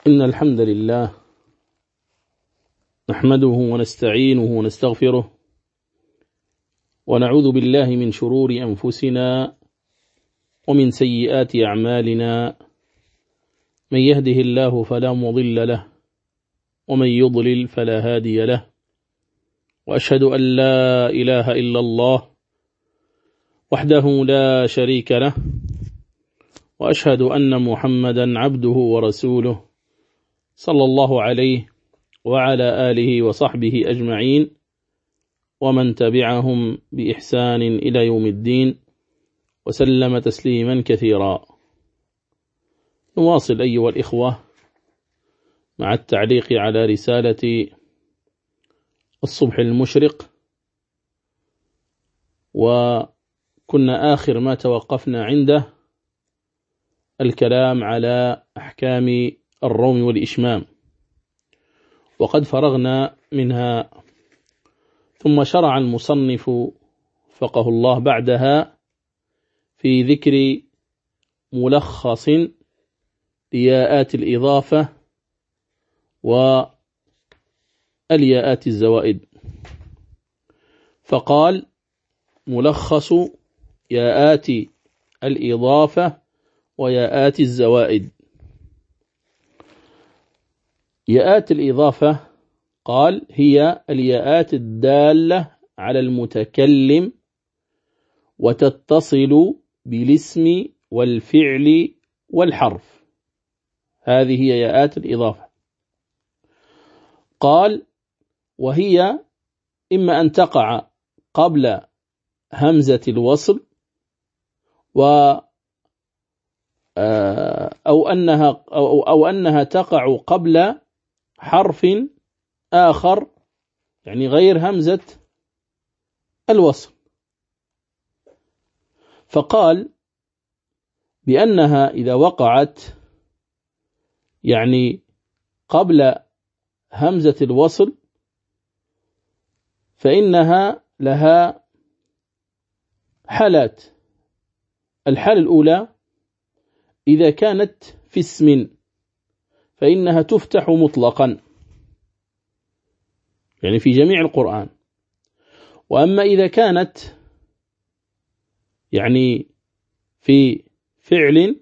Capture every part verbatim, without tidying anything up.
إن الحمد لله نحمده ونستعينه ونستغفره ونعوذ بالله من شرور أنفسنا ومن سيئات أعمالنا. من يهده الله فلا مضل له ومن يضلل فلا هادي له، وأشهد أن لا إله إلا الله وحده لا شريك له، وأشهد أن محمدا عبده ورسوله صلى الله عليه وعلى آله وصحبه أجمعين ومن تبعهم بإحسان إلى يوم الدين وسلم تسليما كثيرا. نواصل أيها الإخوة مع التعليق على رسالة الصبح المشرق، وكنا آخر ما توقفنا عنده الكلام على أحكام الروم والإشمام، وقد فرغنا منها، ثم شرع المصنف فقه الله بعدها في ذكر ملخص لياءات الإضافة والياءات الزوائد. فقال: ملخص ياءات الإضافة وياءات الزوائد. ياءات الإضافة قال: هي الياءات الدالة على المتكلم وتتصل بالاسم والفعل والحرف، هذه هي ياءات الإضافة. قال: وهي إما أن تقع قبل همزة الوصل و أو أنها أو أو أنها تقع قبل حرف آخر، يعني غير همزة الوصل. فقال بأنها إذا وقعت يعني قبل همزة الوصل فإنها لها حالات. الحالة الأولى إذا كانت في اسم فإنها تفتح مطلقا، يعني في جميع القرآن. وأما إذا كانت يعني في فعل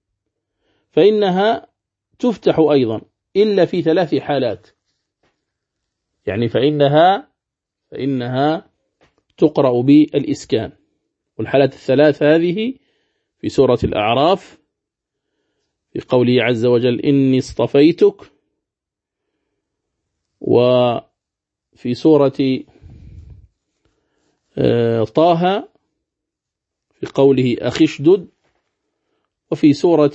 فإنها تفتح أيضا إلا في ثلاث حالات، يعني فإنها فإنها تقرأ بالإسكان. والحالات الثلاث هذه في سورة الأعراف في قوله عز وجل: إني اصطفيتك، وفي سورة طه في قوله أخي اشدد، وفي سورة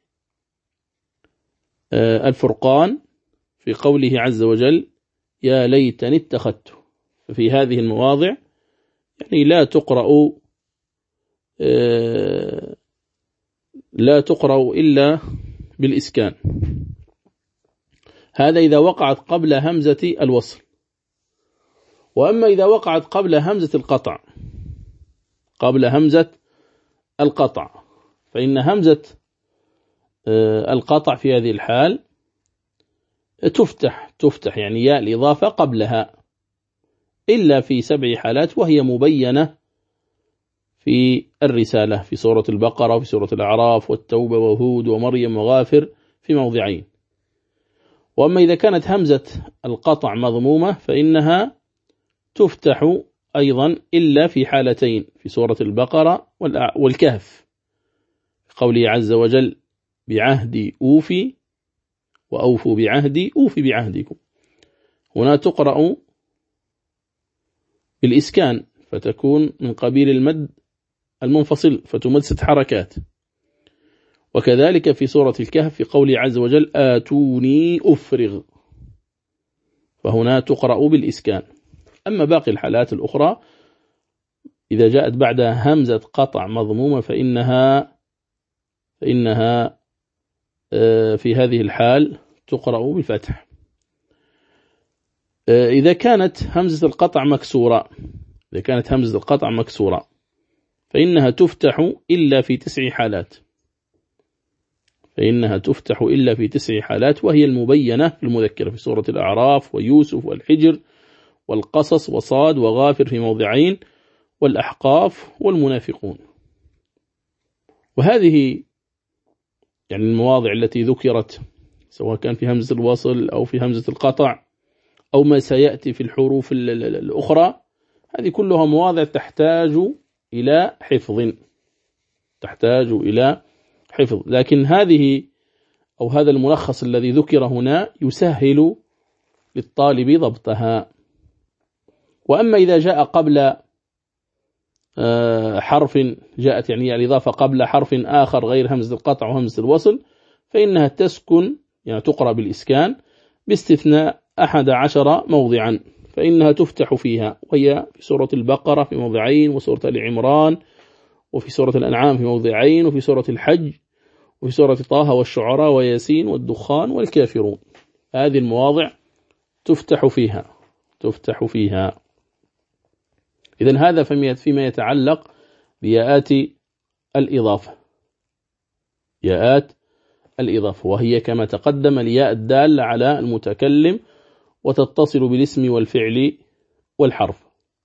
الفرقان في قوله عز وجل: يا ليتني اتخذته. ففي هذه المواضع يعني لا تقرأ لا تقرأ إلا بالإسكان. هذا إذا وقعت قبل همزة الوصل. وأما إذا وقعت قبل همزة القطع قبل همزة القطع فإن همزة القطع في هذه الحال تفتح تفتح يعني ياء الإضافة قبلها إلا في سبع حالات، وهي مبينة في الرسالة في سورة البقرة وفي سورة الأعراف والتوبة وهود ومريم وغافر في موضعين. وأما إذا كانت همزة القطع مضمومة فإنها تفتح أيضا إلا في حالتين، في سورة البقرة والكهف قوله عز وجل: بعهدي أوفي وأوفوا بعهدي أوفي بعهدكم. هنا تقرأ بالإسكان فتكون من قبيل المد المنفصل فتمد ست حركات. وكذلك في سورة الكهف في قوله عز وجل: آتوني أفرغ، فهنا تقرأ بالإسكان. أما باقي الحالات الأخرى إذا جاءت بعدها همزة قطع مضمومة فإنها فإنها في هذه الحال تقرأ بالفتح. إذا كانت همزة القطع مكسورة إذا كانت همزة القطع مكسورة فإنها تفتح إلا في تسع حالات، فإنها تفتح إلا في تسع حالات، وهي المبينة في المذكرة في سورة الأعراف ويوسف والحجر والقصص وصاد وغافر في موضعين والأحقاف والمنافقون. وهذه يعني المواضع التي ذكرت سواء كان في همزة الوصل أو في همزة القطع أو ما سيأتي في الحروف الأخرى، هذه كلها مواضع تحتاج إلى حفظ تحتاج إلى حفظ لكن هذه أو هذا الملخص الذي ذكر هنا يسهل للطالب ضبطها. وأما إذا جاء قبل حرف، جاءت يعني الإضافة قبل حرف آخر غير همزة القطع وهمزة الوصل، فإنها تسكن يعني تقرأ بالإسكان باستثناء أحد عشر موضعا، فإنها تفتح فيها، وهي في سورة البقرة في موضعين، وسورة آل عمران، وفي سورة الأنعام في موضعين، وفي سورة الحج، وفي سورة طه والشعراء وياسين والدخان والكافرون. هذه المواضع تفتح فيها تفتح فيها إذن هذا فيما يتعلق بياءات الإضافة. ياءات الإضافة وهي كما تقدم الياء الدالة على المتكلم وتتصل بالاسم والفعل والحرف.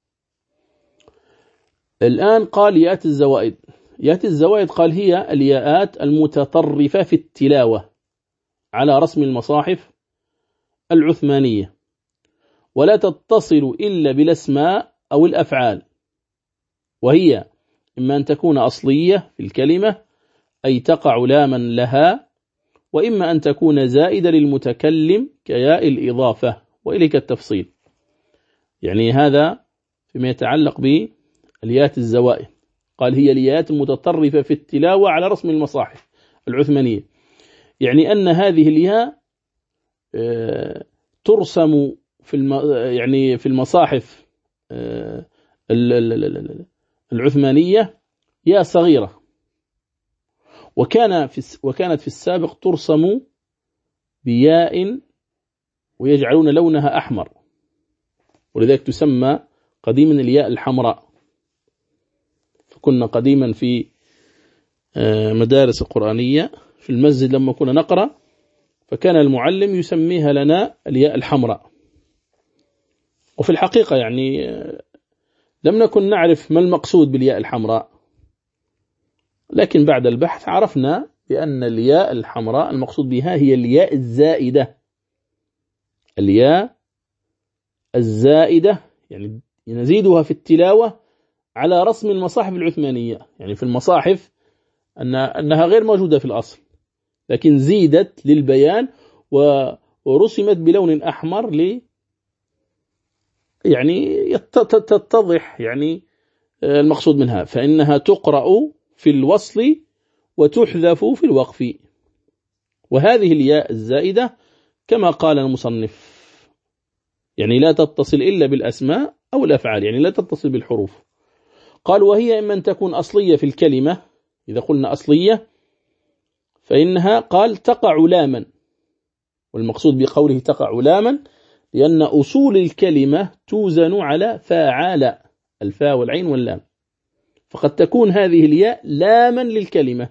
الآن قال ياءات الزوائد. ياءات الزوائد قال هي الياءات المتطرفة في التلاوة على رسم المصاحف العثمانية، ولا تتصل إلا بالأسماء أو الأفعال، وهي إما أن تكون أصلية في الكلمة أي تقع لاما لها، وإما أن تكون زائدة للمتكلم كياء الإضافة، وإليك التفصيل. يعني هذا فيما يتعلق بالياءات الزوائد. قال هي الياءات المتطرفة في التلاوة على رسم المصاحف العثمانية، يعني أن هذه الياء ترسم في الم... يعني في المصاحف العثمانية ياء صغيرة، وكان في وكانت في السابق ترسم بياء ويجعلون لونها أحمر، ولذلك تسمى قديما الياء الحمراء. فكنا قديما في مدارس القرآنية في المسجد لما كنا نقرأ، فكان المعلم يسميها لنا الياء الحمراء. وفي الحقيقة يعني لم نكن نعرف ما المقصود بالياء الحمراء، لكن بعد البحث عرفنا بأن الياء الحمراء المقصود بها هي الياء الزائدة. الياء الزائدة يعني نزيدها في التلاوة على رسم المصاحف العثمانية، يعني في المصاحف أنها غير موجودة في الأصل، لكن زيدت للبيان ورسمت بلون أحمر لي يعني تتضح يعني المقصود منها، فإنها تقرأ في الوصل وتحذف في الوقف. وهذه الياء الزائدة كما قال المصنف يعني لا تتصل إلا بالأسماء أو الأفعال، يعني لا تتصل بالحروف. قال وهي إما أن تكون أصلية في الكلمة، إذا قلنا أصلية فإنها قال تقع لاما، والمقصود بقوله تقع لاما لأن أصول الكلمة توزن على فاعل، الفاء والعين واللام، فقد تكون هذه الياء لاما للكلمة.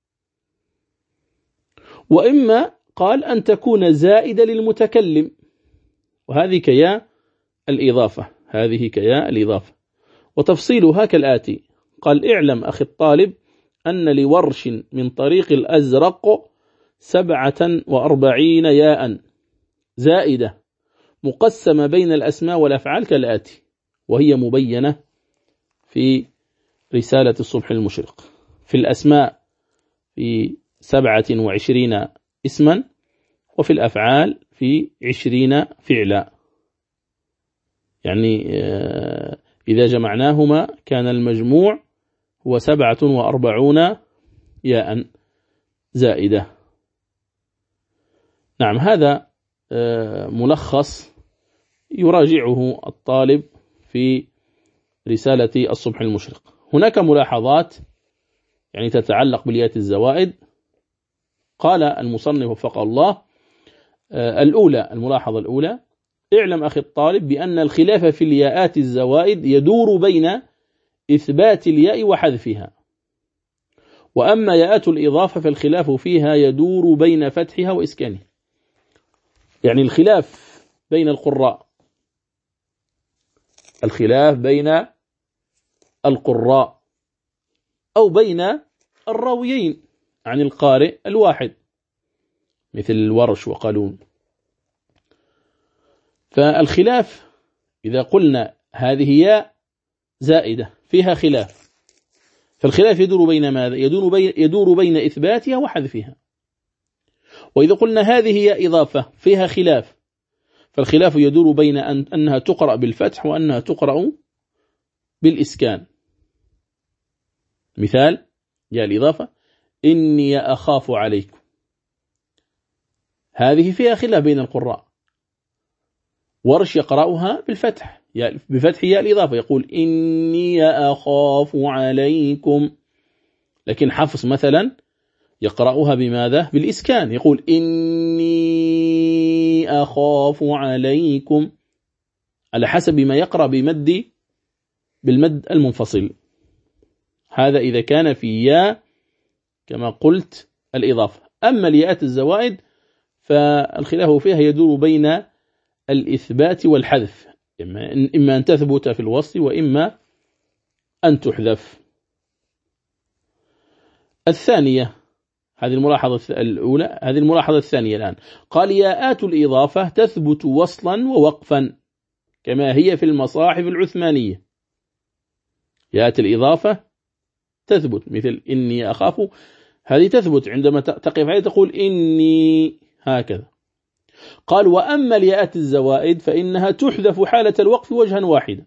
وإما قال أن تكون زائدة للمتكلم، وهذه كياء الإضافة هذه كياء الإضافة. وتفصيلها كالآتي. قال اعلم أخي الطالب أن لورش من طريق الأزرق سبعة وأربعين ياء زائدة مقسمة بين الأسماء والأفعال كالآتي، وهي مبينة في رسالة الصبح المشرق. في الأسماء في سبعة وعشرين اسما، وفي الأفعال في عشرين فعلا، يعني إذا جمعناهما كان المجموع هو سبعة وأربعون ياء زائدة. نعم، هذا ملخص يراجعه الطالب في رسالة الصبح المشرق. هناك ملاحظات يعني تتعلق بالياءات الزوائد. قال المصنف وفقه الله: الأولى، الملاحظة الأولى: اعلم أخي الطالب بأن الخلاف في الياءات الزوائد يدور بين إثبات الياء وحذفها، وأما ياءات الإضافة فالخلاف فيها يدور بين فتحها وإسكانها. يعني الخلاف بين القراء الخلاف بين القراء أو بين الراويين عن القارئ الواحد مثل الورش وقالون. فالخلاف إذا قلنا هذه ياء زائدة فيها خلاف، فالخلاف يدور بين ماذا؟ يدور بين, يدور بين إثباتها وحذفها. وإذا قلنا هذه ياء إضافة فيها خلاف، فالخلاف يدور بين أن أنها تقرأ بالفتح وأنها تقرأ بالإسكان. مثال ياء الإضافة إني أخاف عليكم، هذه فيها خلاف بين القراء. ورش يقرأها بالفتح بفتح ياء الإضافة يقول إني أخاف عليكم، لكن حفص مثلا يقرأها بماذا؟ بالإسكان، يقول إني أخاف عليكم، على حسب ما يقرأ بمد بالمد المنفصل. هذا إذا كان في ياء كما قلت الإضافة. أما الياءات الزوائد فالخلاف فيها يدور بين الإثبات والحذف، إما أن تثبت في الوصل وإما أن تحذف. الثانية، هذه الملاحظة الأولى، هذه الملاحظة الثانية الآن. قال ياءات الإضافة تثبت وصلا ووقفا كما هي في المصاحف العثمانية. ياءات الإضافة تثبت مثل إني أخاف، هذه تثبت عندما تقف عليه تقول إني هكذا. قال وأما الياءات الزوائد فإنها تحذف حالة الوقف وجها واحدا.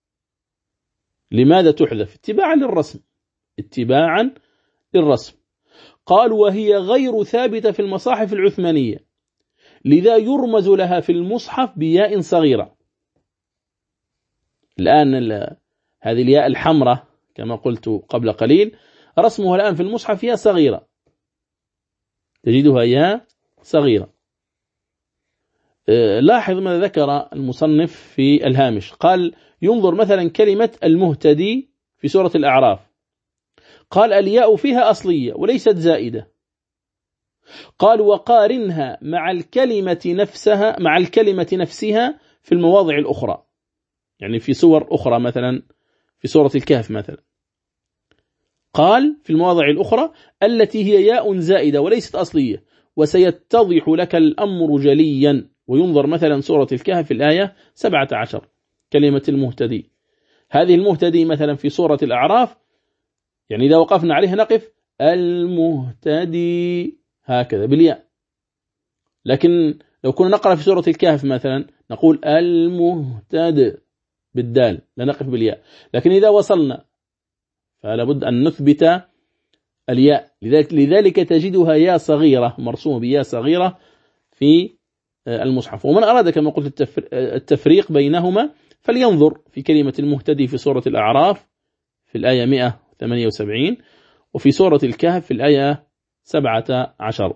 لماذا تحذف؟ اتباعا للرسم، اتباعا للرسم. قال وهي غير ثابتة في المصاحف العثمانية، لذا يرمز لها في المصحف بياء صغيرة. الآن هذه الياء الحمراء كما قلت قبل قليل رسمها الآن في المصحف ياء صغيرة، تجدها ياء صغيرة. لاحظ ما ذكر المصنف في الهامش، قال ينظر مثلا كلمة المهتدي في سورة الأعراف، قال الياء فيها أصلية وليست زائدة. قال وقارنها مع الكلمة نفسها مع الكلمة نفسها في المواضع الأخرى، يعني في سور أخرى مثلا في سورة الكهف مثلا، قال في المواضع الأخرى التي هي ياء زائدة وليست أصلية، وسيتضح لك الأمر جليا. وينظر مثلا سورة الكهف في الآية سبعة عشر كلمة المهتدي، هذه المهتدي مثلا في سورة الأعراف، يعني إذا وقفنا عليها نقف المهتدي هكذا بالياء، لكن لو كنا نقرأ في سورة الكهف مثلا نقول المهتد بالدال لا نقف بالياء. لكن إذا وصلنا فلا بد أن نثبت الياء، لذلك, لذلك تجدها ياء صغيرة مرسومة بياء صغيرة في المصحف. ومن أراد كما قلت التفريق بينهما فلينظر في كلمة المهتدي في سورة الأعراف في الآية مئة وثمانية وسبعين، وفي سورة الكهف في الآية سبعة عشر.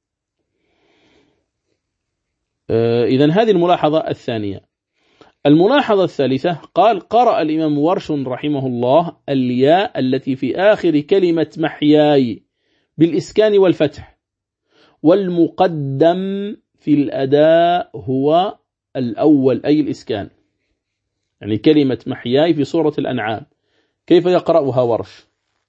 إذن هذه الملاحظة الثانية. الملاحظة الثالثة قال قرأ الإمام ورش رحمه الله الياء التي في آخر كلمة محياي بالإسكان والفتح، والمقدم في الأداء هو الأول أي الإسكان. يعني كلمة محياي في سورة الأنعام كيف يقرأها ورش؟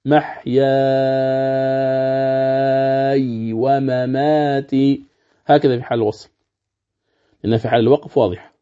محياي ومماتي، هكذا في حال الوصل، لأن في حال الوقف واضح.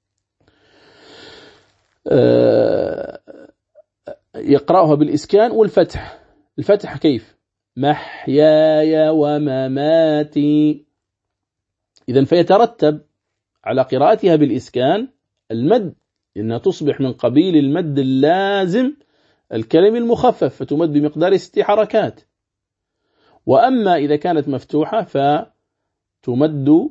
يقرأها بالإسكان والفتح. الفتح كيف؟ محياي ومماتي. إذن فيترتب على قراءتها بالإسكان المد، لأنها تصبح من قبيل المد اللازم الكلم المخفف فتمد بمقدار ست حركات. وأما إذا كانت مفتوحة فتمد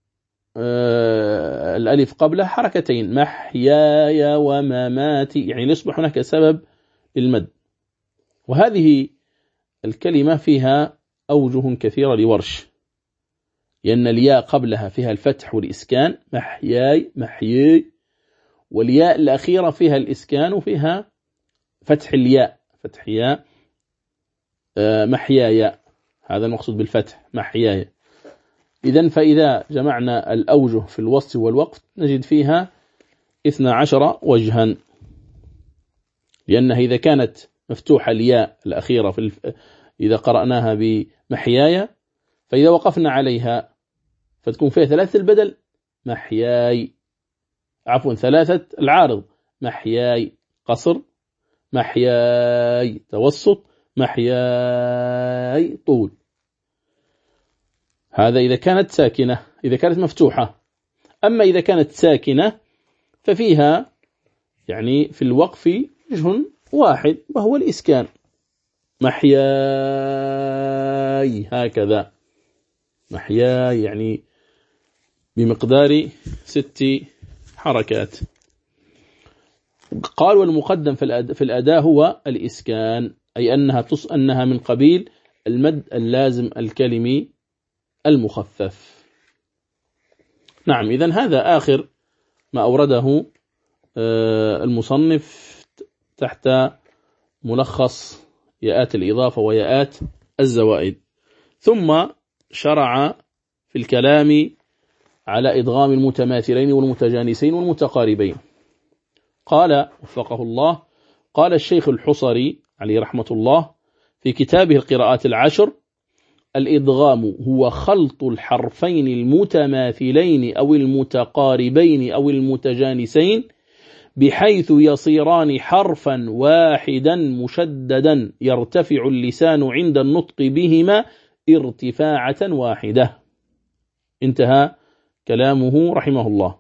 آه الألف قبلها حركتين، محياي ومماتي، يعني يصبح هناك سبب للمد. وهذه الكلمة فيها أوجه كثيرة لورش، لأن الياء قبلها فيها الفتح والإسكان محياي محيي، والياء الأخيرة فيها الإسكان وفيها فتح الياء فتح ياء محياي، هذا المقصود بالفتح محياي. إذن فإذا جمعنا الأوجه في الوصل والوقف نجد فيها اثنا عشر وجها، لأنها إذا كانت مفتوحة الياء الأخيرة في الف... إذا قرأناها بمحياي، فإذا وقفنا عليها فتكون فيها ثلاثة البدل محياي، عفوا ثلاثة العارض محياي قصر، محياي توسط، محياي طول. هذا إذا كانت ساكنة، إذا كانت مفتوحة. أما إذا كانت ساكنة ففيها يعني في الوقف وجه واحد وهو الإسكان، محياي هكذا، محياي يعني بمقدار ست حركات. قال والمقدم في الأداء هو الإسكان، أي أنها تص أنها من قبيل المد اللازم الكلمي المخفف. نعم، إذن هذا آخر ما أورده المصنف تحت ملخص ياءات الإضافة وياءات الزوائد. ثم شرع في الكلام على إدغام المتماثلين والمتجانسين والمتقاربين. قال وفقه الله، قال الشيخ الحصري عليه رحمة الله في كتابه القراءات العشر: الإدغام هو خلط الحرفين المتماثلين أو المتقاربين أو المتجانسين بحيث يصيران حرفا واحدا مشددا يرتفع اللسان عند النطق بهما ارتفاعة واحدة. انتهى كلامه رحمه الله.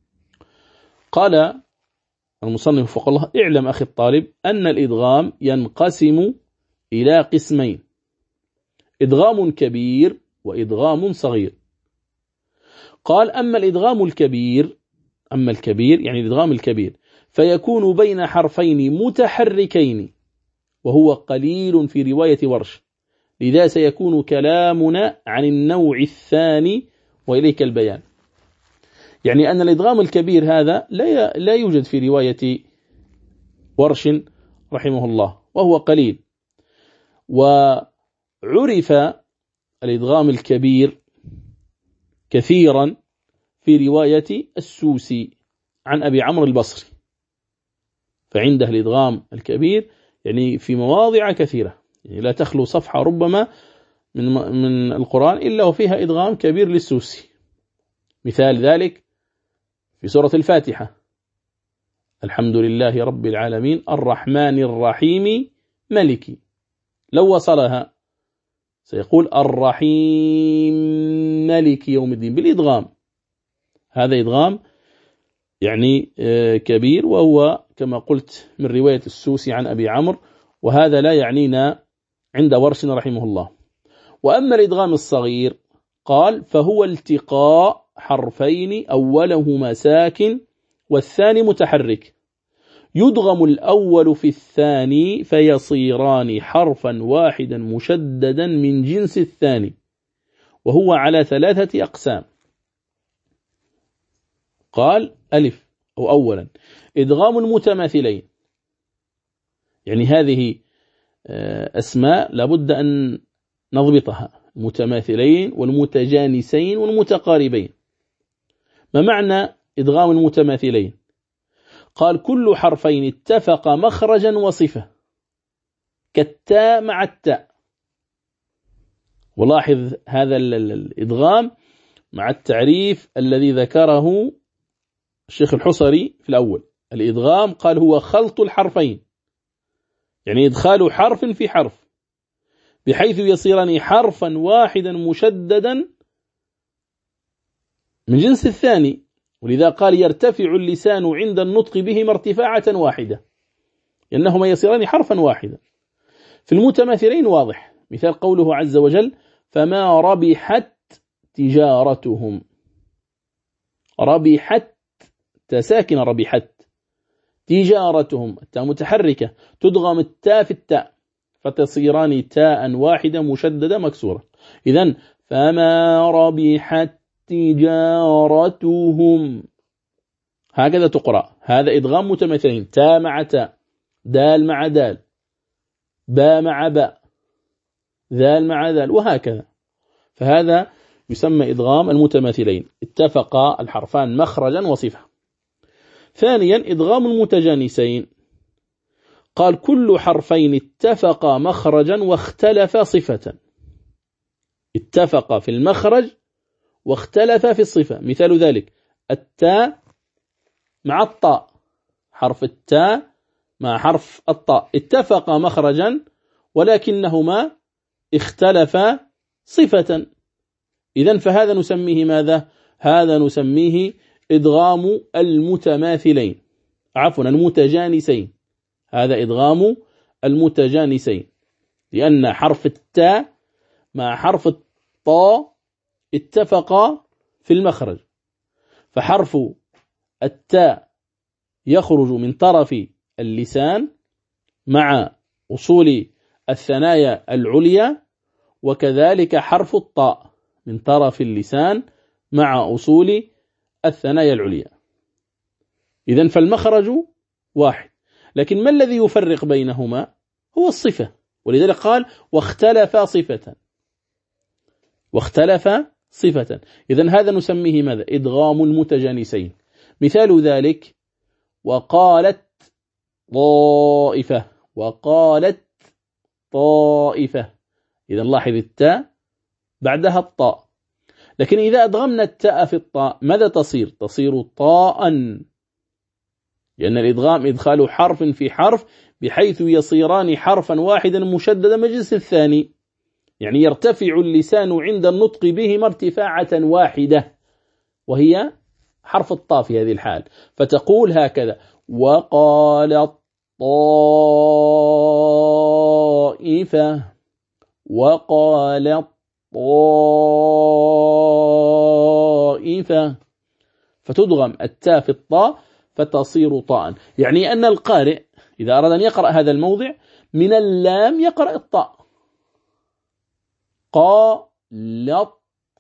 قال المصنف وفق الله: اعلم أخي الطالب أن الإدغام ينقسم إلى قسمين: إدغام كبير وإدغام صغير. قال: أما الإدغام الكبير أما الكبير يعني الإدغام الكبير فيكون بين حرفين متحركين، وهو قليل في رواية ورش، لذا سيكون كلامنا عن النوع الثاني وإليك البيان. يعني أن الإدغام الكبير هذا لا لا يوجد في رواية ورش رحمه الله، وهو قليل. وعرف الإدغام الكبير كثيرا في رواية السوسي عن أبي عمرو البصري، فعنده الإدغام الكبير يعني في مواضع كثيرة، يعني لا تخلو صفحة ربما من من القرآن إلا وفيها إدغام كبير للسوسي. مثال ذلك في سورة الفاتحة: الحمد لله رب العالمين الرحمن الرحيم ملكي، لو وصلها سيقول الرحيم ملك يوم الدين بالإدغام. هذا إدغام يعني كبير، وهو كما قلت من رواية السوسي عن أبي عمرو، وهذا لا يعنينا عند ورش رحمه الله. وأما الإدغام الصغير قال: فهو التقاء حرفين أولهما ساكن والثاني متحرك، يدغم الأول في الثاني فيصيران حرفا واحدا مشددا من جنس الثاني، وهو على ثلاثة أقسام. قال: ألف أو أولا إدغام المتماثلين، يعني هذه أسماء لابد أن نضبطها: المتماثلين والمتجانسين والمتقاربين. ما معنى إدغام المتماثلين؟ قال: كل حرفين اتفق مخرجا وصفة كالتاء مع التاء. ولاحظ هذا الإدغام مع التعريف الذي ذكره الشيخ الحصري في الأول. الإدغام قال هو خلط الحرفين، يعني إدخال حرف في حرف بحيث يصيران حرفا واحدا مشددا من جنس الثاني، ولذا قال يرتفع اللسان عند النطق بهما ارتفاعة واحدة، لأنهما يصيران حرفا واحدا. في المتماثلين واضح، مثال قوله عز وجل: فما ربحت تجارتهم. ربحت تساكن، ربحت تجارتهم التاء متحركة، تدغم التاء في التاء فتصيران تاء واحدة مشددة مكسورة. إذن فما ربحت تجارتهم، هكذا تقرأ. هذا إدغام متماثلين: تاء مع تاء، دال مع دال، باء مع باء. ذال مع ذال وهكذا. فهذا يسمى إدغام المتماثلين، اتفق الحرفان مخرجا وصفة. ثانيا إدغام المتجانسين، قال كل حرفين اتفق مخرجا واختلف صفة. اتفق في المخرج واختلف في الصفة. مثال ذلك التاء مع الطاء، حرف التاء مع حرف الطاء اتفق مخرجا ولكنهما اختلفا صفة. إذن فهذا نسميه ماذا؟ هذا نسميه إدغام المتماثلين، عفوا المتجانسين. هذا إدغام المتجانسين، لأن حرف التاء مع حرف الطاء اتفقا في المخرج، فحرف التاء يخرج من طرف اللسان مع أصول الثنايا العليا، وكذلك حرف الطاء من طرف اللسان مع أصول الثنايا العليا. إذن فالمخرج واحد، لكن ما الذي يفرق بينهما؟ هو الصفة، ولذلك قال واختلف صفة، واختلف صفة. إذن هذا نسميه ماذا؟ إدغام المتجانسين. مثال ذلك وقالت طائفة، وقالت طائفة. إذن لاحظ التاء بعدها الطاء، لكن إذا أدغمنا التاء في الطاء ماذا تصير؟ تصير طاء، لأن الإدغام إدخال حرف في حرف بحيث يصيران حرفا واحدا مشددا مجلس الثاني، يعني يرتفع اللسان عند النطق بهما ارتفاعة واحدة، وهي حرف الطاء في هذه الحال. فتقول هكذا وقال طائفة، وقال طائفة، فتدغم التاء في الطاء فتصير طاء. يعني أن القارئ إذا أراد أن يقرأ هذا الموضع من اللام يقرأ الطاء، قالت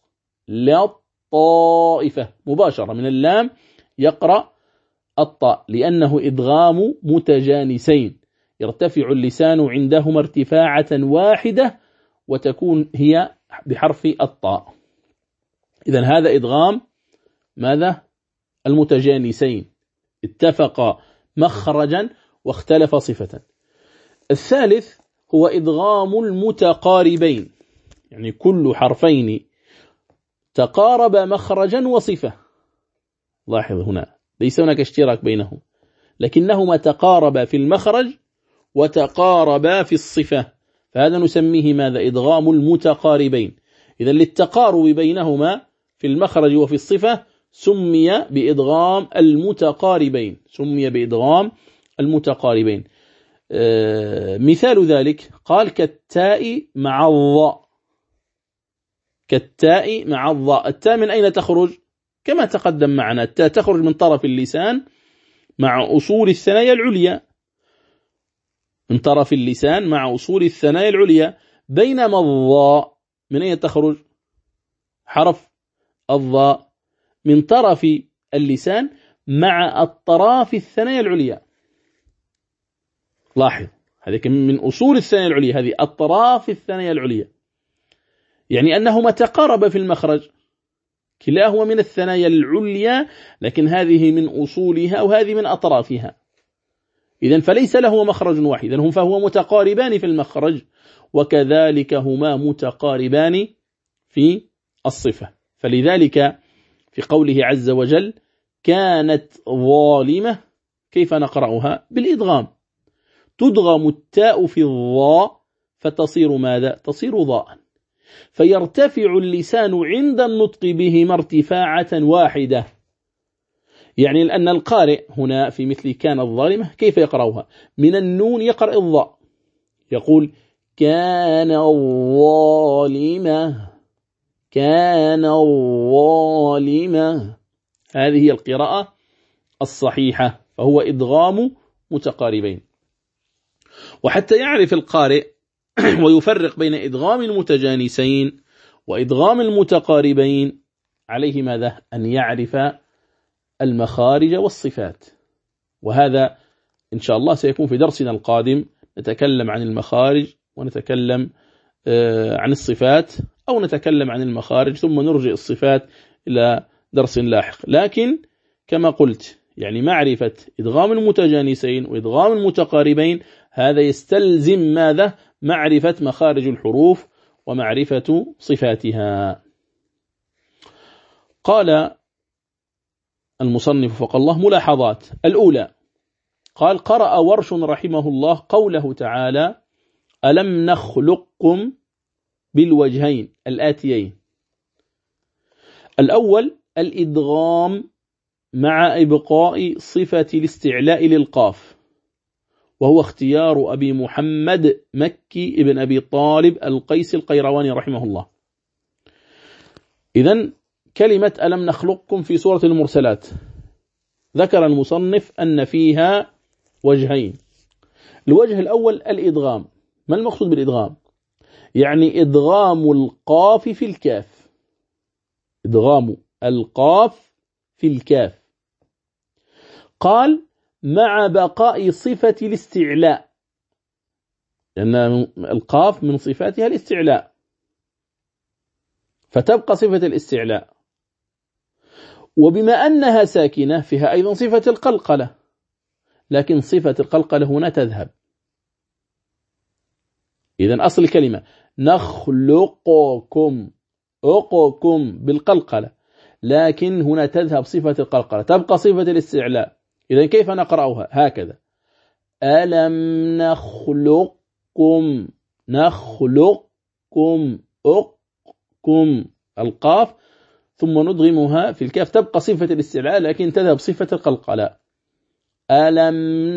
للطائفة، مباشرة من اللام يقرأ الطاء، لأنه إدغام متجانسين يرتفع اللسان عندهما ارتفاعة واحدة وتكون هي بحرف الطاء. إذن هذا إدغام ماذا؟ المتجانسين، اتفق مخرجا واختلف صفة. الثالث هو إدغام المتقاربين، يعني كل حرفين تقارب مخرجا وصفة. لاحظ هنا ليس هناك اشتراك بينهم، لكنهما تقاربا في المخرج وتقاربا في الصفة، فهذا نسميه ماذا؟ إدغام المتقاربين. إذا للتقارب بينهما في المخرج وفي الصفة سمي بإدغام المتقاربين، سمي بإدغام المتقاربين. آه مثال ذلك قال كالتاء مع الضاء، كالتاء مع الضاء. التاء من أين تخرج؟ كما تقدم معنا، التاء تخرج من طرف اللسان مع أصول الثنايا العليا، من طرف اللسان مع أصول الثنايا العليا، بينما الضاء من أين تخرج؟ حرف الضاء من طرف اللسان مع الطراف الثنايا العليا. لاحظ هذه من أصول الثنايا العليا، هذه الطراف الثنايا العليا، يعني أنهما تقاربا في المخرج، كلاهما من الثنايا العليا، لكن هذه من أصولها وهذه من أطرافها. إذن فليس له مخرج واحد، إذن هم فهو متقاربان في المخرج، وكذلك هما متقاربان في الصفة. فلذلك في قوله عز وجل كانت ظالمة، كيف نقرأها؟ بالإدغام، تدغم التاء في الضاء فتصير ماذا؟ تصير ضاء، فيرتفع اللسان عند النطق بهما ارتفاعة واحدة. يعني أن القارئ هنا في مثل كان الظالمة كيف يقرأها؟ من النون يقرأ الضاء، يقول كان الظالمة، كان الظالمة، هذه هي القراءة الصحيحة، فهو إدغام متقاربين. وحتى يعرف القارئ ويفرق بين إدغام المتجانسين وإدغام المتقاربين عليه ماذا؟ أن يعرف المخارج والصفات، وهذا إن شاء الله سيكون في درسنا القادم، نتكلم عن المخارج ونتكلم عن الصفات أو نتكلم عن المخارج ثم نرجع الصفات إلى درس لاحق. لكن كما قلت يعني معرفة إدغام المتجانسين وإدغام المتقاربين هذا يستلزم ماذا؟ معرفة مخارج الحروف ومعرفة صفاتها. قال المصنف فقال الله ملاحظات. الأولى قال قرأ ورش رحمه الله قوله تعالى ألم نخلقكم بالوجهين الآتيين. الأول الإدغام مع إبقاء صفة الاستعلاء للقاف، وهو اختيار أبي محمد مكي ابن أبي طالب القيسي القيرواني رحمه الله. إذن كلمة ألم نخلقكم في سورة المرسلات ذكر المصنف أن فيها وجهين. الوجه الأول الإدغام. ما المقصود بالإدغام؟ يعني إدغام القاف في الكاف، إدغام القاف في الكاف. قال مع بقاء صفة الاستعلاء، لأن القاف من صفاتها الاستعلاء فتبقى صفة الاستعلاء، وبما أنها ساكنة فيها أيضا صفة القلقلة، لكن صفة القلقلة هنا تذهب. إذن أصل الكلمة نخلقكم أقكم بالقلقلة، لكن هنا تذهب صفة القلقلة تبقى صفة الاستعلاء. إذن كيف نقرأها؟ هكذا ألم نخلقكم نخلقكم أقكم القاف ثم ندغمها في الكاف تبقى صفة الاستعلاء لكن تذهب صفة القلقلة. ألم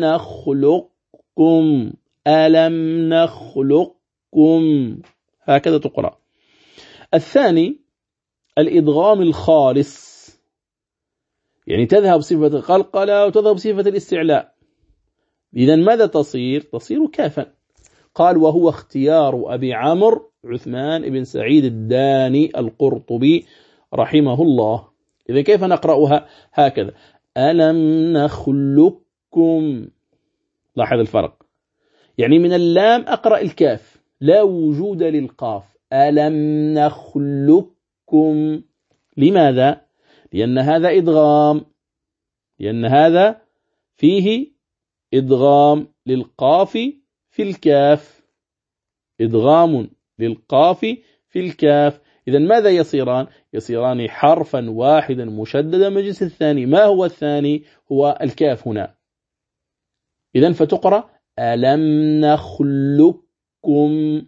نخلقكم ألم نخلقكم هكذا تقرأ. الثاني الإدغام الخالص، يعني تذهب صفة القلقلة وتذهب صفة الاستعلاء. إذن ماذا تصير؟ تصير كافا. قال وهو اختيار أبي عمرو عثمان بن سعيد الداني القرطبي رحمه الله. إذن كيف نقرأها؟ هكذا ألم نخلقكم. لاحظ الفرق، يعني من اللام أقرأ الكاف لا وجود للقاف. ألم نخلقكم. لماذا؟ لأن هذا إدغام، لأن هذا فيه إدغام للقاف في الكاف، إدغام للقاف في الكاف. إذن ماذا يصيران؟ يصيران حرفا واحدا مشددا من جنس الثاني. ما هو الثاني؟ هو الكاف هنا. إذن فتقرأ ألم نخلقكم.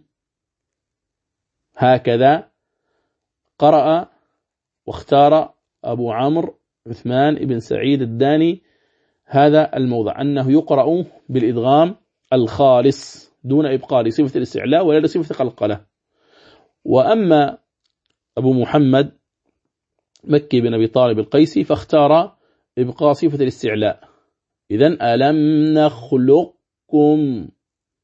هكذا قرأ واختار أبو عمرو عثمان بن سعيد الداني هذا الموضع، أنه يقرأ بالإدغام الخالص دون إبقاء لصفة الاستعلاء ولا لصفة قلقلة. وأما أبو محمد مكي بن أبي طالب القيسي فاختار إبقاء صفة الاستعلاء. إذن ألم نخلقكم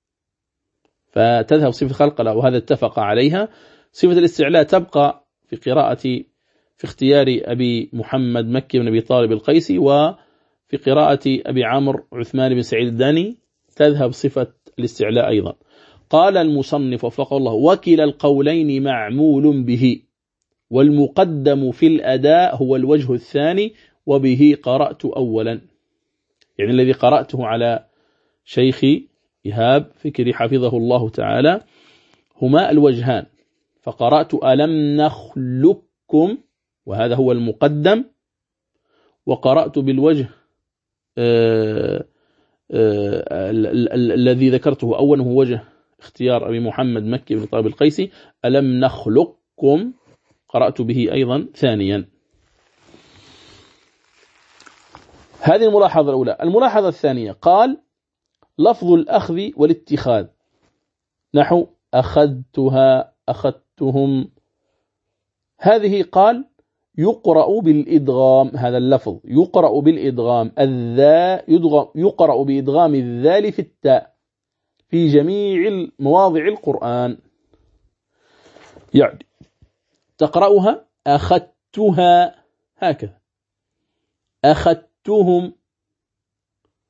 فتذهب صفة قلقلة وهذا اتفق عليها. صفة الاستعلاء تبقى في قراءة في اختيار أبي محمد مكي بن أبي طالب القيسي، وفي قراءة أبي عمرو عثمان بن سعيد الداني تذهب صفة الاستعلاء أيضا. قال المصنف وفقه الله وكلا القولين معمول به، والمقدم في الأداء هو الوجه الثاني وبه قرأت أولا. يعني الذي قرأته على شيخي إيهاب فكري حفظه الله تعالى هما الوجهان، فقرأت ألم نخلقكم وهذا هو المقدم، وقرأت بالوجه آآ آآ الذي ذكرته أولا هو وجه اختيار أبي محمد مكي بن طالب القيسي ألم نخلقكم قرأت به أيضا ثانيا. هذه الملاحظة الأولى. الملاحظة الثانية قال لفظ الأخذ والاتخاذ نحو أخذتها أخذتهم، هذه قال يقرأ بالإدغام. هذا اللفظ يقرأ بالإدغام، الذا يقرأ بإدغام الذال في التاء في جميع مواضع القرآن. يعني تقرأها أخذتها هكذا، أخذتهم،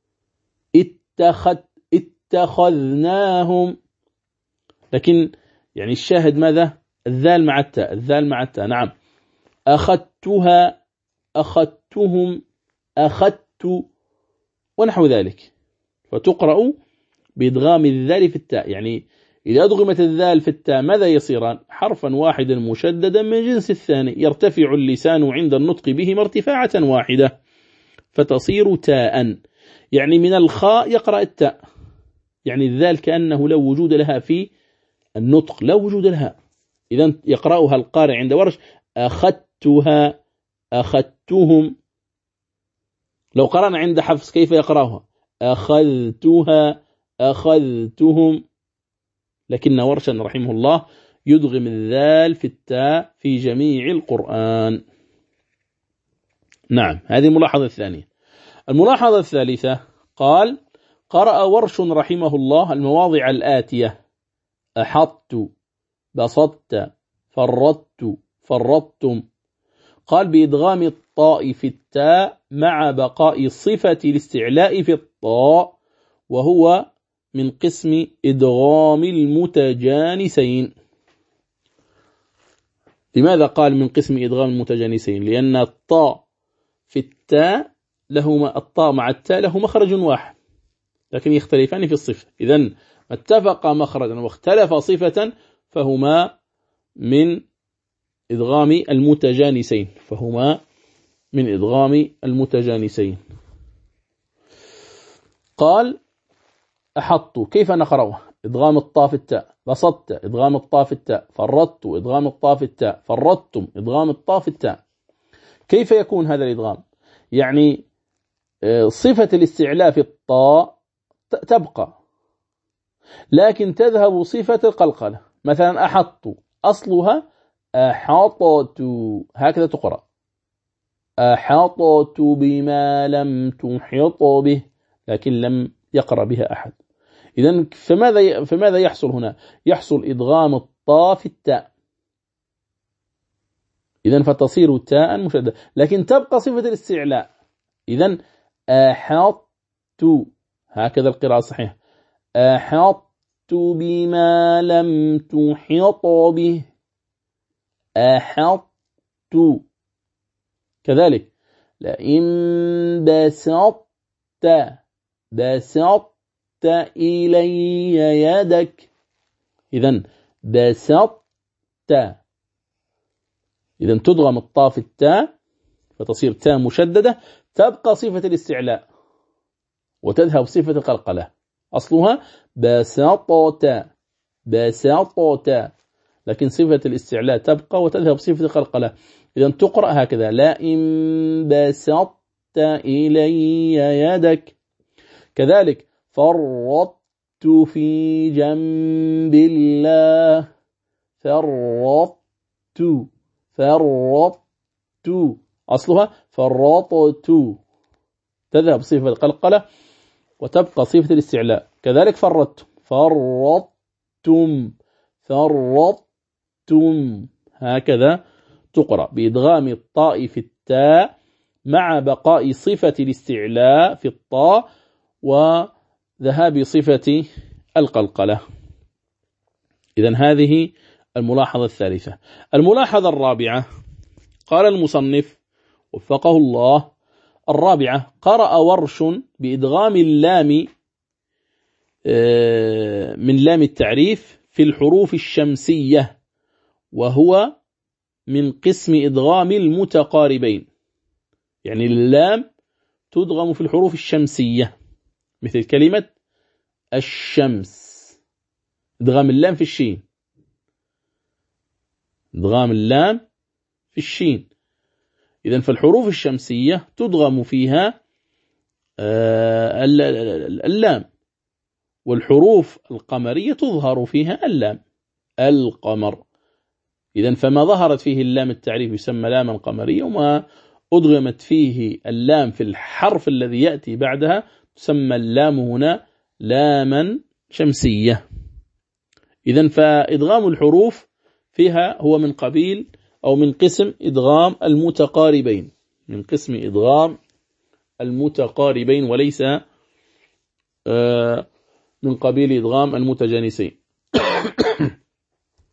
اتخذ اتخذناهم. لكن يعني الشاهد ماذا؟ الذال مع التاء، الذال مع التاء. نعم. أخذتها، أخذتهم، أخذت، ونحو ذلك. فتقرأ بإدغام الذال في التاء. يعني إذا أدغمت الذال في التاء ماذا يصيران؟ حرفا واحدا مشددا من جنس الثاني، يرتفع اللسان عند النطق بهما ارتفاعة واحدة فتصير تاء. يعني من الخاء يقرأ التاء، يعني الذال كأنه لا وجود لها في النطق، لا وجود لها. إذن يقرأها القارئ عند ورش أخذتها، أخذتهم. لو قرأنا عند حفص كيف يقرأها؟ أخذتها، أخذتهم. لكن ورشا رحمه الله يدغم الذال في التاء في جميع القرآن. نعم، هذه الملاحظة الثانية. الملاحظة الثالثة قال: قرأ ورش رحمه الله المواضع الآتية: أحطت، بسطت، فرطت، فرطتم. قال بإدغام الطاء في التاء مع بقاء صفة الاستعلاء في الطاء، وهو من قسم إدغام المتجانسين. لماذا قال من قسم إدغام المتجانسين؟ لأن الطاء في التاء له، الطاء مع التاء له مخرج واحد لكن يختلفان في الصفة. إذن اتفق مخرجا واختلف صفة فهما من إدغام المتجانسين، فهما من إدغام المتجانسين. قال: أحط، كيف نقرأه؟ إدغام الطاء في التاء. بسطت، إدغام الطاء في التاء. فرطت، إدغام الطاء في التاء. فرطتم، إدغام الطاء في التاء. كيف يكون هذا الإدغام؟ يعني صفة الاستعلاء في الطاء تبقى لكن تذهب صفة القلقلة. مثلا أحط أصلها أحطت، هكذا تقرأ، أحطت بما لم تحط به، لكن لم يقرأ بها أحد. إذن فماذا فماذا يحصل هنا؟ يحصل إدغام الطاء في التاء، إذن فتصير تاء مشددة لكن تبقى صفة الاستعلاء. إذن أحطت، هكذا القراءة الصحيحة، أحطت بما لم تحط به، أحطت. كذلك لئن بسطت، بسطت إلي يدك. إذن بسطت، إذن تضغم الطاء في التاء فتصير تاء مشددة، تبقى صفة الاستعلاء وتذهب صفة القلقلة. أصلها بسطت، بسطت، لكن صفة الاستعلاء تبقى وتذهب صفة القلقلة. إذن تقرأ هكذا: لئن بسطت إلي يدك. كذلك فرطت في جنب الله، فرطت، فرطت، أصلها فرطت، تذهب صفة القلقلة وتبقى صفة الاستعلاء. كذلك فرطت، فرطتم، فرطتم، هكذا تقرأ بإدغام الطاء في التاء مع بقاء صفة الاستعلاء في الطاء وذهاب صفة القلقلة. إذن هذه الملاحظة الثالثة. الملاحظة الرابعة قال المصنف وفقه الله: الرابعة: قرأ ورش بإدغام اللام من لام التعريف في الحروف الشمسية، وهو من قسم إدغام المتقاربين. يعني اللام تدغم في الحروف الشمسية مثل كلمة الشمس، إدغام اللام في الشين، إدغام اللام في الشين. إذن فالحروف الشمسية تدغم فيها اللام، والحروف القمرية تظهر فيها اللام، القمر. إذن فما ظهرت فيه اللام التعريف يسمى لاما قمرية، وما أدغمت فيه اللام في الحرف الذي يأتي بعدها تسمى اللام هنا لاما شمسية. إذن فإدغام الحروف فيها هو من قبيل أو من قسم إدغام المتقاربين، من قسم إدغام المتقاربين، وليس من قبيل إدغام المتجانسين.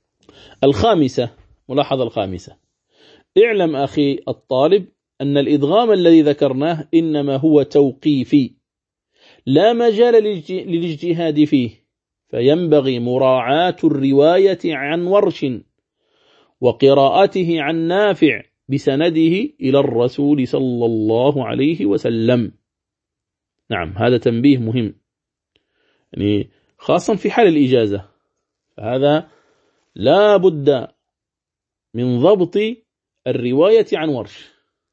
الخامسة، ملاحظة الخامسة: اعلم أخي الطالب أن الإدغام الذي ذكرناه إنما هو توقيفي، لا مجال للاجتهاد فيه، فينبغي مراعاة الرواية عن ورش وقراءته عن نافع بسنده إلى الرسول صلى الله عليه وسلم. نعم، هذا تنبيه مهم، يعني خاصة في حال الإجازة، فهذا لا بد من ضبط الرواية عن ورش،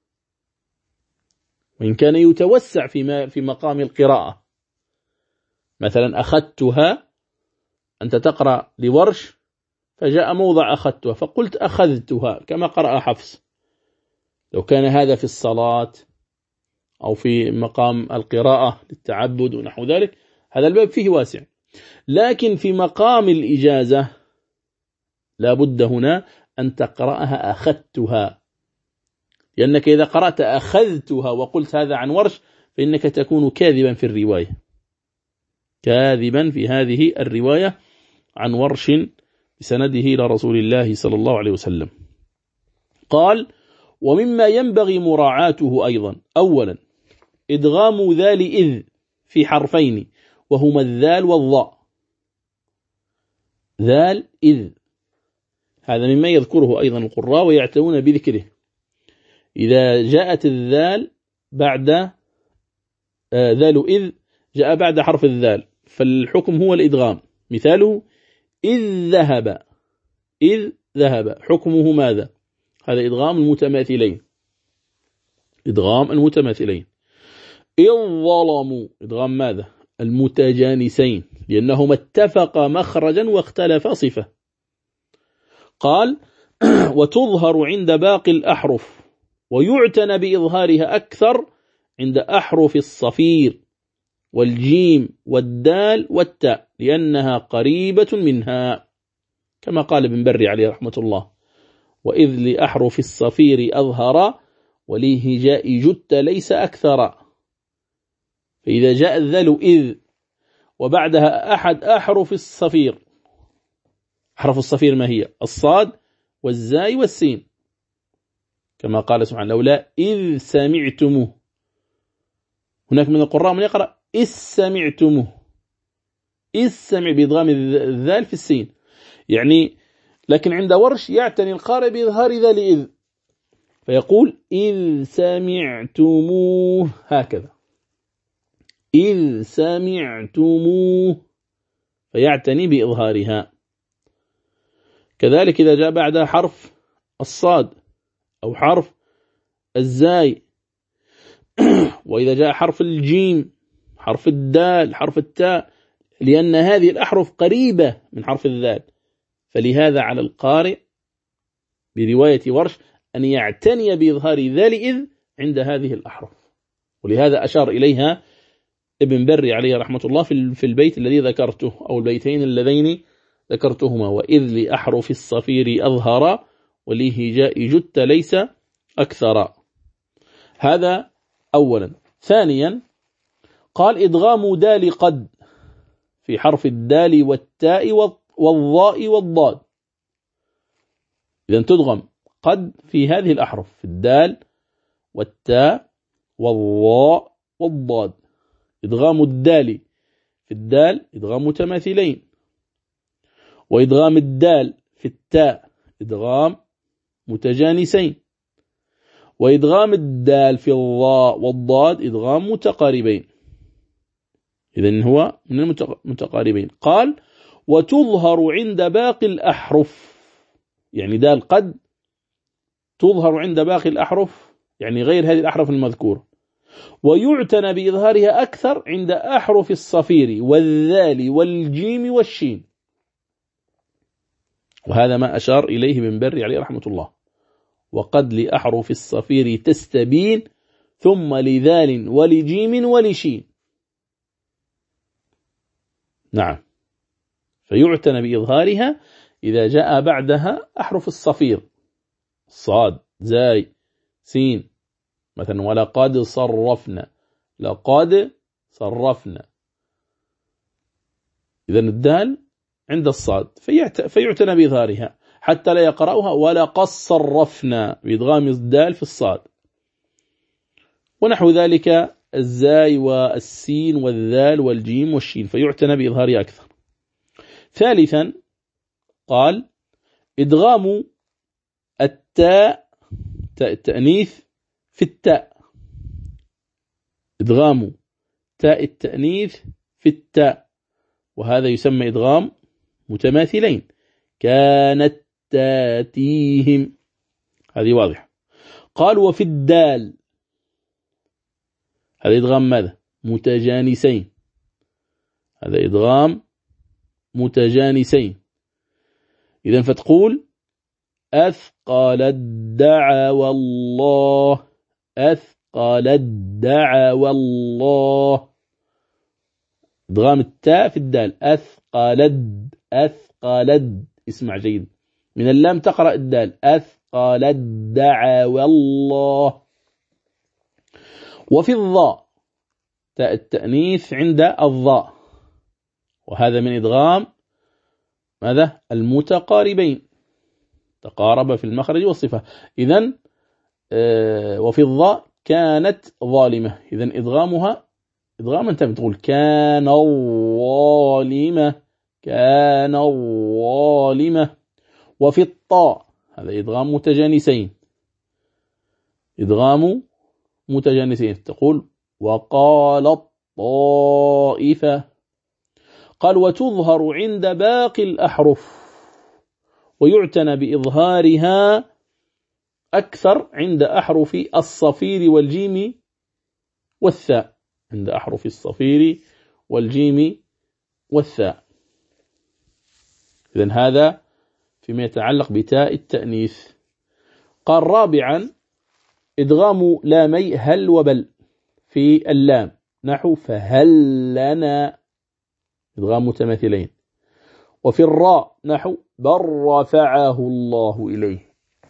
وإن كان يتوسع في في مقام القراءة. مثلا أخذتها، أنت تقرأ لورش فجاء موضع أخذتها فقلت أخذتها كما قرأ حفص، لو كان هذا في الصلاة أو في مقام القراءة للتعبد ونحو ذلك هذا الباب فيه واسع، لكن في مقام الإجازة لا بد هنا أن تقرأها أخذتها، لأنك إذا قرأت أخذتها وقلت هذا عن ورش فإنك تكون كاذبا في الرواية، كاذبا في هذه الرواية عن ورش بسنده إلى رسول الله صلى الله عليه وسلم. قال: ومما ينبغي مراعاته أيضا: أولا إدغام ذال إذ في حرفين وهما الذال والضاء. ذال إذ هذا مما يذكره أيضا القراء ويعتنون بذكره، إذا جاءت الذال بعد آه ذال إذ جاء بعد حرف الذال فالحكم هو الإدغام. مثاله: إذ ذهب، إذ ذهب حكمه ماذا؟ هذا إدغام المتماثلين، إدغام المتماثلين. إذ ظلموا إدغام ماذا؟ المتجانسين، لأنهما اتفقا مخرجا واختلفا صفة. قال: وتظهر عند باقي الأحرف ويعتنى بإظهارها أكثر عند أحرف الصفير والجيم والدال والتاء لأنها قريبة منها، كما قال ابن بري عليه رحمة الله: وإذ لأحرف الصفير أظهر ولهجاء جت ليس أكثر. فإذا جاء الذال إذ وبعدها أحد أحرف الصفير، حرف الصفير ما هي؟ الصاد والزاي والسين، كما قال سبحانه: لولا إذ سمعتموه. هناك من القراء من يقرأ إذ سمعتموه، إذ سمع بإدغام الذال في السين يعني، لكن عند ورش يعتني القارئ بإظهار ذال إذ فيقول إذ سمعتموه، هكذا إذ سمعتموه، فيعتني بإظهارها. كذلك إذا جاء بعدها حرف الصاد أو حرف الزاي، وإذا جاء حرف الجيم، حرف الدال، حرف التاء، لأن هذه الأحرف قريبة من حرف الذال، فلهذا على القارئ برواية ورش أن يعتني بإظهار ذال إذ عند هذه الأحرف، ولهذا أشار إليها ابن بري عليه رحمة الله في البيت الذي ذكرته أو البيتين اللذين ذكرتهما: وإذ لأحرف الصفير أظهر ولهجاء جت ليس أكثر. هذا أولا. ثانيا قال: إدغام دال قد في حرف الدال والتاء والضاء والضاد. إذن تدغم قد في هذه الأحرف، في الدال والتاء والضاء والضاد. إدغام الدال في الدال إدغام متماثلين، وإدغام الدال في التاء إدغام متجانسين، وإدغام الدال في الضاء والضاد إدغام متقاربين. إذن هو من المتقاربين. قال: وتظهر عند باقي الأحرف، يعني دال قد تظهر عند باقي الأحرف، يعني غير هذه الأحرف المذكورة، ويعتنى بإظهارها أكثر عند أحرف الصفير والذال والجيم والشين. وهذا ما أشار إليه من بري عليه رحمة الله: وقد لأحرف الصفير تستبين ثم لذال ولجيم ولشين. نعم، فيعتنى بإظهارها إذا جاء بعدها أحرف الصفير، صاد زاي سين، مثلا ولقد صرفنا، لقد صرفنا. إذن الدال عند الصاد فيعتنى بإظهارها. حتى لا يقرأها ولقد صرفنا بإدغام الدال في الصاد. ونحو ذلك الزاي والسين والذال والجيم والشين، فيعتنى بإظهارها أكثر. ثالثا قال إدغام التاء تاء التأنيث في التاء، إدغام تاء التأنيث في التاء، وهذا يسمى إدغام متماثلين، كانت تاتيهم، هذه واضحة. قال وفي الدال، هذا إدغام ماذا؟ متجانسين، هذا إدغام متجانسين. إذن فتقول أثقل الدعوى الله، أثقل الدعوى الله، إدغام التاء في الدال، أثقلد أثقلد، اسمع جيد، من اللام تقرأ الدال، أثقل الدعوى الله. وفي الضاء تاء التأنيث عند الضاء، وهذا من إدغام ماذا؟ المتقاربين، تقارب في المخرج والصفة. إذن آه وفي الضاء كانت ظالمة، إذن إدغامها إدغام أنت بتقول كان ظالمة، كان ظالمة. وفي الطاء هذا إدغام متجانسين، إدغام متجانسين، تقول وقال الطائفة. قال وتظهر عند باقي الأحرف، ويعتنى بإظهارها أكثر عند أحرف الصفير والجيم والثاء، عند أحرف الصفير والجيم والثاء. إذن هذا فيما يتعلق بتاء التأنيث. قال رابعا إدغام لامي هل وبل في اللام، نحو فهل لنا، إدغام متماثلين. وفي الراء نحو بل رفعه الله إليه،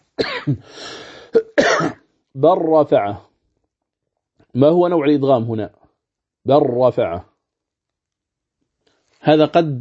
بل رفعه، ما هو نوع الإدغام هنا؟ بل رفعه. هذا قد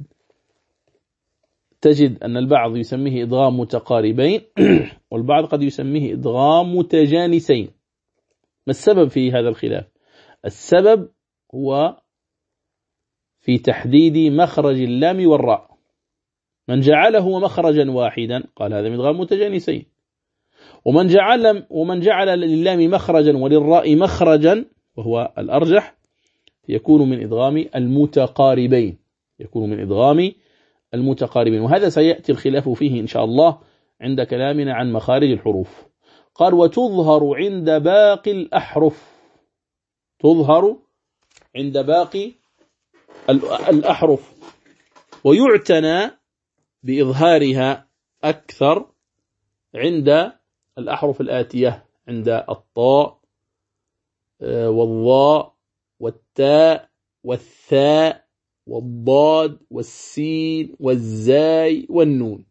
تجد أن البعض يسميه إدغام متقاربين والبعض قد يسميه إدغام متجانسين. ما السبب في هذا الخلاف؟ السبب هو في تحديد مخرج اللام والراء، من جعله مخرجا واحدا قال هذا من إدغام متجانسين، ومن جعل ومن جعل لللام مخرجا وللراء مخرجا وهو الأرجح يكون من إدغام المتقاربين، يكون من إدغام المتقاربين. وهذا سيأتي الخلاف فيه إن شاء الله عند كلامنا عن مخارج الحروف. قال وتظهر عند باقي الأحرف، تظهر عند باقي الأحرف، ويعتنى بإظهارها أكثر عند الأحرف الآتية، عند الطاء والضاء والتاء والثاء والضاد والسين والزاي والنون.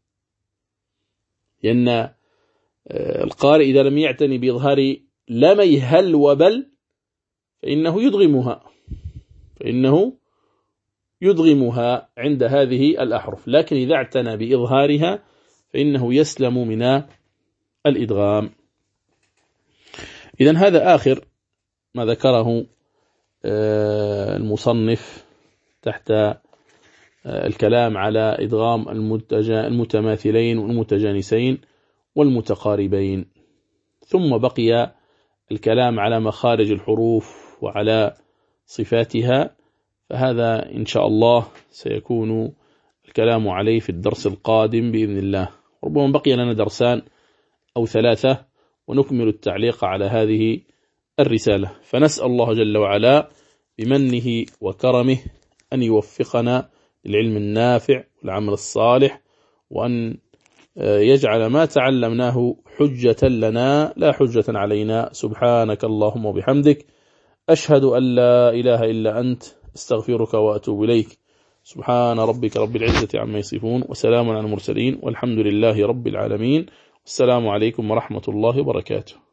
لأن القارئ إذا لم يعتني بإظهار لمي هل وبل فإنه يدغمها، فإنه يدغمها عند هذه الأحرف، لكن إذا اعتنى بإظهارها فإنه يسلم من الإدغام. إذن هذا آخر ما ذكره المصنف تحت الكلام على إدغام المتماثلين والمتجانسين والمتقاربين. ثم بقي الكلام على مخارج الحروف وعلى صفاتها، فهذا إن شاء الله سيكون الكلام عليه في الدرس القادم بإذن الله. ربما بقي لنا درسان أو ثلاثة ونكمل التعليق على هذه الرسالة، فنسأل الله جل وعلا بمنه وكرمه أن يوفقنا للعلم النافع والعمل الصالح، وأن يجعل ما تعلمناه حجة لنا لا حجة علينا. سبحانك اللهم وبحمدك، أشهد أن لا إله إلا أنت، استغفرك وأتوب إليك. سبحان ربك رب العزة عما يصفون، وسلام على المرسلين، والحمد لله رب العالمين. السلام عليكم ورحمة الله وبركاته.